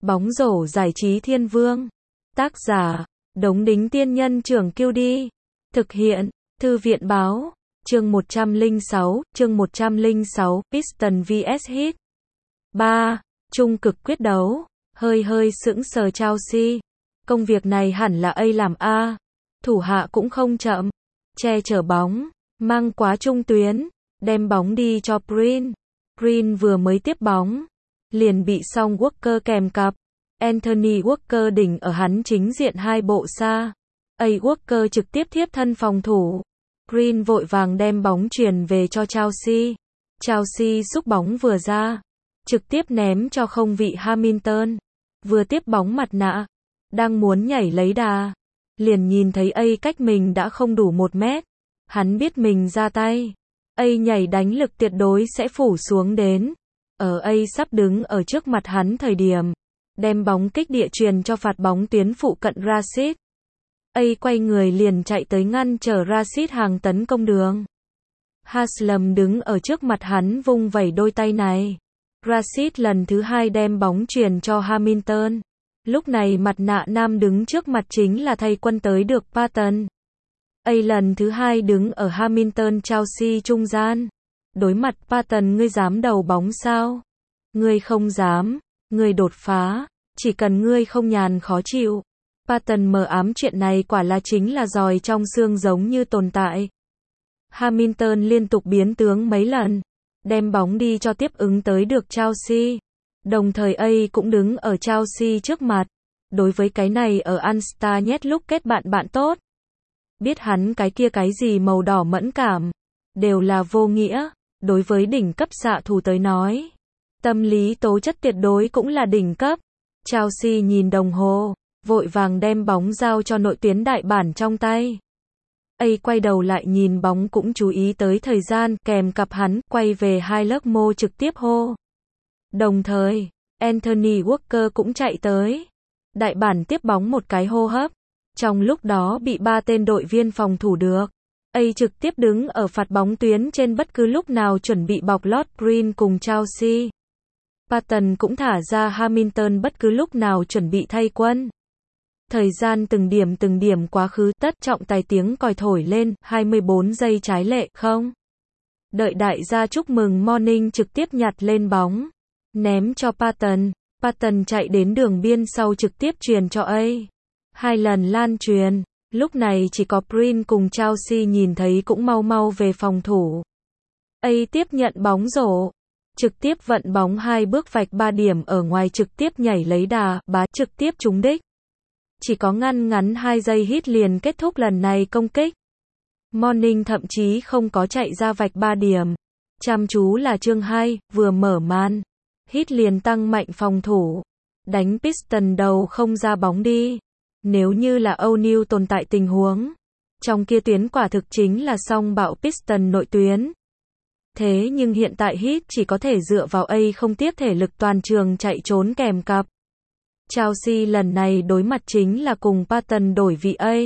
Bóng rổ giải trí thiên vương. Tác giả, Đống Đính Tiên Nhân Trưởng Kiêu Đi. Thực hiện, Thư viện Báo. Chương 106, Piston vs Heat. 3. Trung cực quyết đấu. Hơi sững sờ Chelsea. Công việc này hẳn là A làm A. Thủ hạ cũng không chậm. Che chở bóng, mang quá trung tuyến, đem bóng đi cho Green. Green vừa mới tiếp bóng, liền bị Song Walker kèm cặp. Anthony Walker đỉnh ở hắn chính diện hai bộ xa. A Walker trực tiếp thiếp thân phòng thủ. Green vội vàng đem bóng truyền về cho Chelsea. Chelsea xúc bóng vừa ra, trực tiếp ném cho không vị Hamilton. Vừa tiếp bóng mặt nạ, đang muốn nhảy lấy đà, liền nhìn thấy A cách mình đã không đủ 1 mét. Hắn biết mình ra tay, A nhảy đánh lực tuyệt đối sẽ phủ xuống đến. Ở A sắp đứng ở trước mặt hắn thời điểm, đem bóng kích địa truyền cho phạt bóng tuyến phụ cận Rashid. A quay người liền chạy tới ngăn trở Rashid hàng tấn công đường. Haslam đứng ở trước mặt hắn vung vẩy đôi tay này. Rashid lần thứ 2 đem bóng truyền cho Hamilton. Lúc này mặt nạ nam đứng trước mặt chính là thay quân tới được Patton. A lần thứ 2 đứng ở Hamilton Chelsea trung gian. Đối mặt Patton, ngươi dám đầu bóng sao? Ngươi không dám, ngươi đột phá, chỉ cần ngươi không nhàn khó chịu. Patton mờ ám chuyện này quả là chính là giòi trong xương giống như tồn tại. Hamilton liên tục biến tướng mấy lần, đem bóng đi cho tiếp ứng tới được Chelsea. Đồng thời A cũng đứng ở Chelsea trước mặt. Đối với cái này ở All-Star nhét lúc kết bạn tốt. Biết hắn cái kia cái gì màu đỏ mẫn cảm, đều là vô nghĩa. Đối với đỉnh cấp xạ thủ tới nói, tâm lý tố chất tuyệt đối cũng là đỉnh cấp. Chelsea nhìn đồng hồ, vội vàng đem bóng giao cho nội tuyến đại bản trong tay. A quay đầu lại nhìn bóng cũng chú ý tới thời gian, kèm cặp hắn, quay về hai lớp mô trực tiếp hô. Đồng thời, Anthony Walker cũng chạy tới. Đại bản tiếp bóng một cái hô hấp. Trong lúc đó bị 3 tên đội viên phòng thủ được. A trực tiếp đứng ở phạt bóng tuyến trên bất cứ lúc nào chuẩn bị bọc lót Green cùng Chelsea. Patton cũng thả ra Hamilton bất cứ lúc nào chuẩn bị thay quân. Thời gian từng điểm quá khứ, tất trọng tài tiếng còi thổi lên, 24 giây trái lệ, không. Đợi đại gia chúc mừng Morning trực tiếp nhặt lên bóng, ném cho Patton. Patton chạy đến đường biên sau trực tiếp truyền cho A. 2 lần lan truyền, lúc này chỉ có Green cùng Chelsea nhìn thấy cũng mau về phòng thủ. A tiếp nhận bóng rổ, trực tiếp vận bóng 2 bước vạch 3 điểm ở ngoài trực tiếp nhảy lấy đà, bá trực tiếp trúng đích. Chỉ có ngăn ngắn 2 giây Heat liền kết thúc lần này công kích. Morning thậm chí không có chạy ra vạch 3 điểm. Chăm chú là chương 2, vừa mở màn. Heat liền tăng mạnh phòng thủ. Đánh Piston đầu không ra bóng đi. Nếu như là O'Neal tồn tại tình huống, trong kia tuyến quả thực chính là song bạo Piston nội tuyến. Thế nhưng hiện tại Heat chỉ có thể dựa vào A không tiếc thể lực toàn trường chạy trốn kèm cặp. Chelsea lần này đối mặt chính là cùng Patton đổi vị A.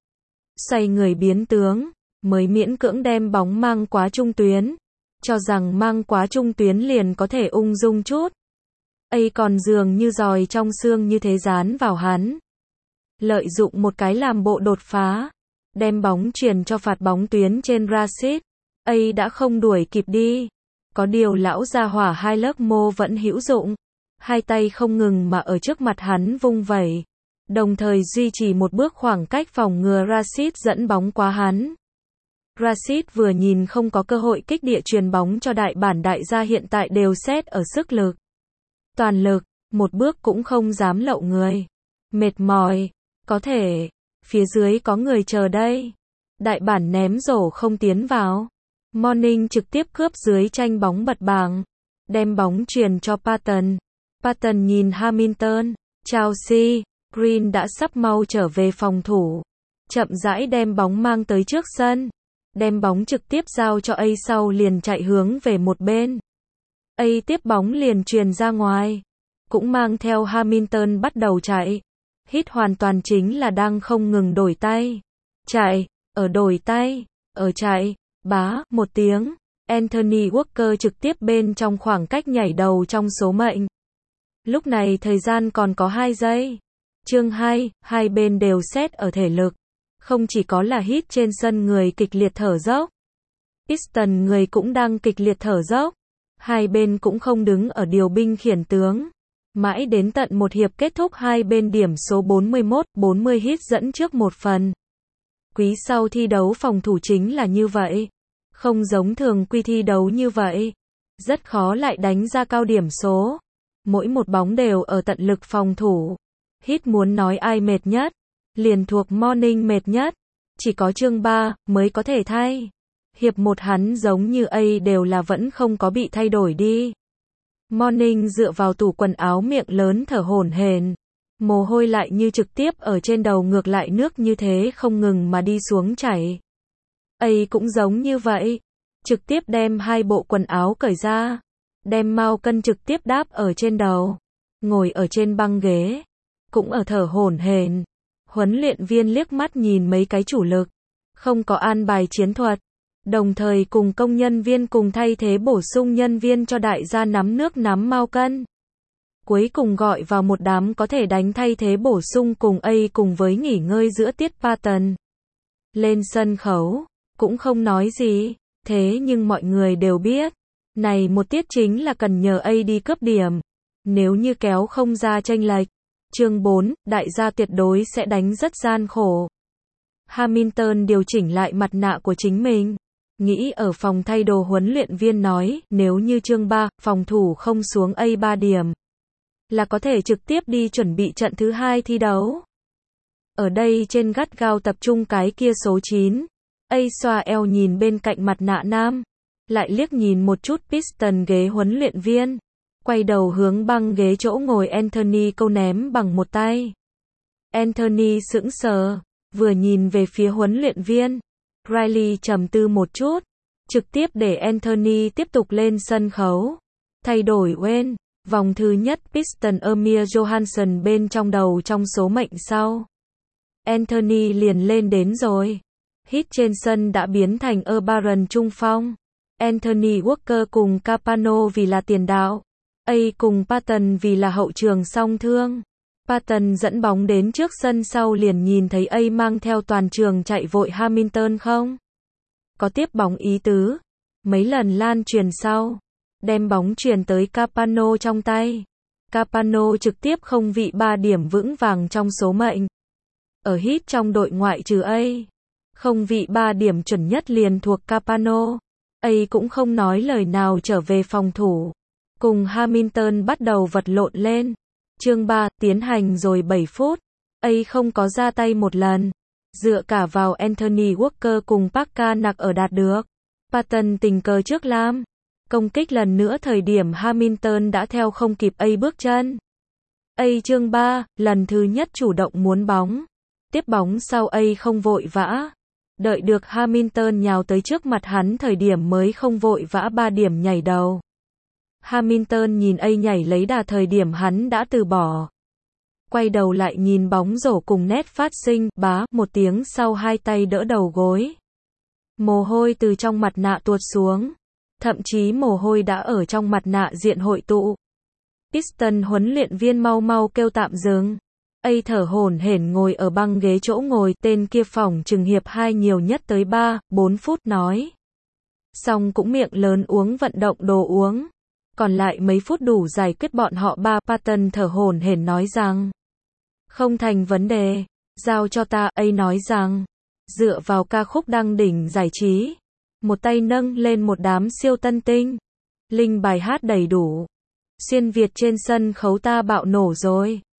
Xoay người biến tướng, mới miễn cưỡng đem bóng mang quá trung tuyến. Cho rằng mang quá trung tuyến liền có thể ung dung chút. A còn dường như giòi trong xương như thế dán vào hắn. Lợi dụng một cái làm bộ đột phá, đem bóng truyền cho phạt bóng tuyến trên Rashid. A đã không đuổi kịp đi. Có điều lão gia hỏa hai lớp mô vẫn hữu dụng. 2 tay không ngừng mà ở trước mặt hắn vung vẩy. Đồng thời duy trì một bước khoảng cách phòng ngừa Rashid dẫn bóng qua hắn. Rashid vừa nhìn không có cơ hội kích địa truyền bóng cho đại bản, đại gia hiện tại đều xét ở sức lực. Toàn lực, một bước cũng không dám lậu người. Mệt mỏi, có thể, phía dưới có người chờ đây. Đại bản ném rổ không tiến vào. Morning trực tiếp cướp dưới tranh bóng bật bảng. Đem bóng truyền cho Patton. Patton nhìn Hamilton, Chelsea, Green đã sắp mau trở về phòng thủ. Chậm rãi đem bóng mang tới trước sân. Đem bóng trực tiếp giao cho A sau liền chạy hướng về một bên. A tiếp bóng liền truyền ra ngoài. Cũng mang theo Hamilton bắt đầu chạy. Heat hoàn toàn chính là đang không ngừng đổi tay. Chạy, ở đổi tay, ở chạy, bá, một tiếng. Anthony Walker trực tiếp bên trong khoảng cách nhảy đầu trong số mệnh. Lúc này thời gian còn có 2 giây. Chương 2, hai bên đều xét ở thể lực. Không chỉ có là hít trên sân người kịch liệt thở dốc. Piston người cũng đang kịch liệt thở dốc. Hai bên cũng không đứng ở điều binh khiển tướng. Mãi đến tận một hiệp kết thúc hai bên điểm số 41-40 hit dẫn trước một phần. Quý sau thi đấu phòng thủ chính là như vậy. Không giống thường quy thi đấu như vậy. Rất khó lại đánh ra cao điểm số. Mỗi một bóng đều ở tận lực phòng thủ. Hit muốn nói ai mệt nhất, liền thuộc Morning mệt nhất. Chỉ có chương 3 mới có thể thay. Hiệp 1 hắn giống như A đều là vẫn không có bị thay đổi đi. Morning dựa vào tủ quần áo miệng lớn thở hổn hển. Mồ hôi lại như trực tiếp ở trên đầu ngược lại nước như thế không ngừng mà đi xuống chảy. A cũng giống như vậy. Trực tiếp đem 2 bộ quần áo cởi ra. Đem mao cân trực tiếp đáp ở trên đầu. Ngồi ở trên băng ghế. Cũng ở thở hổn hển. Huấn luyện viên liếc mắt nhìn mấy cái chủ lực. Không có an bài chiến thuật. Đồng thời cùng công nhân viên cùng thay thế bổ sung nhân viên cho đại gia nắm nước nắm mao cân. Cuối cùng gọi vào một đám có thể đánh thay thế bổ sung cùng A cùng với nghỉ ngơi giữa tiết Patton. Lên sân khấu. Cũng không nói gì. Thế nhưng mọi người đều biết. Này một tiết chính là cần nhờ A đi cướp điểm. Nếu như kéo không ra chênh lệch. Chương 4, đại gia tuyệt đối sẽ đánh rất gian khổ. Hamilton điều chỉnh lại mặt nạ của chính mình. Nghĩ ở phòng thay đồ huấn luyện viên nói, nếu như chương 3, phòng thủ không xuống A 3 điểm. Là có thể trực tiếp đi chuẩn bị trận thứ 2 thi đấu. Ở đây trên gắt gao tập trung cái kia số 9. A xoa eo nhìn bên cạnh mặt nạ nam. Lại liếc nhìn một chút Piston ghế huấn luyện viên. Quay đầu hướng băng ghế chỗ ngồi Anthony câu ném bằng một tay. Anthony sững sờ, vừa nhìn về phía huấn luyện viên. Riley trầm tư một chút, trực tiếp để Anthony tiếp tục lên sân khấu. Thay đổi Wayne, vòng thứ nhất Piston Amir Johansson bên trong đầu trong số mệnh sau. Anthony liền lên đến rồi. Hit trên sân đã biến thành Baron trung phong. Anthony Walker cùng Capano vì là tiền đạo. A cùng Patton vì là hậu trường song thương. Patton dẫn bóng đến trước sân sau liền nhìn thấy A mang theo toàn trường chạy vội Hamilton không? Có tiếp bóng ý tứ. Mấy lần lan truyền sau. Đem bóng truyền tới Capano trong tay. Capano trực tiếp không vị 3 điểm vững vàng trong số mệnh. Ở hit trong đội ngoại trừ A. Không vị 3 điểm chuẩn nhất liền thuộc Capano. A cũng không nói lời nào trở về phòng thủ. Cùng Hamilton bắt đầu vật lộn lên. Chương 3, tiến hành rồi 7 phút. A không có ra tay một lần. Dựa cả vào Anthony Walker cùng Pacanak ở đạt được. Patton tình cờ trước lam. Công kích lần nữa thời điểm Hamilton đã theo không kịp A bước chân. A chương 3, lần thứ nhất chủ động muốn bóng. Tiếp bóng sau A không vội vã. Đợi được Hamilton nhào tới trước mặt hắn thời điểm mới không vội vã 3 điểm nhảy đầu. Hamilton nhìn A nhảy lấy đà thời điểm hắn đã từ bỏ. Quay đầu lại nhìn bóng rổ cùng nét phát sinh, bá, một tiếng sau hai tay đỡ đầu gối. Mồ hôi từ trong mặt nạ tuột xuống. Thậm chí mồ hôi đã ở trong mặt nạ diện hội tụ. Piston huấn luyện viên mau mau kêu tạm dừng. A thở hổn hển ngồi ở băng ghế chỗ ngồi, tên kia phỏng chừng hiệp 2 nhiều nhất tới 3-4 phút nói. Xong cũng miệng lớn uống vận động đồ uống. Còn lại mấy phút đủ giải quyết bọn họ 3. Patton thở hổn hển nói rằng. Không thành vấn đề. Giao cho ta. A nói rằng. Dựa vào ca khúc đăng đỉnh giải trí. Một tay nâng lên một đám siêu tân tinh. Linh bài hát đầy đủ. Xuyên Việt trên sân khấu ta bạo nổ rồi.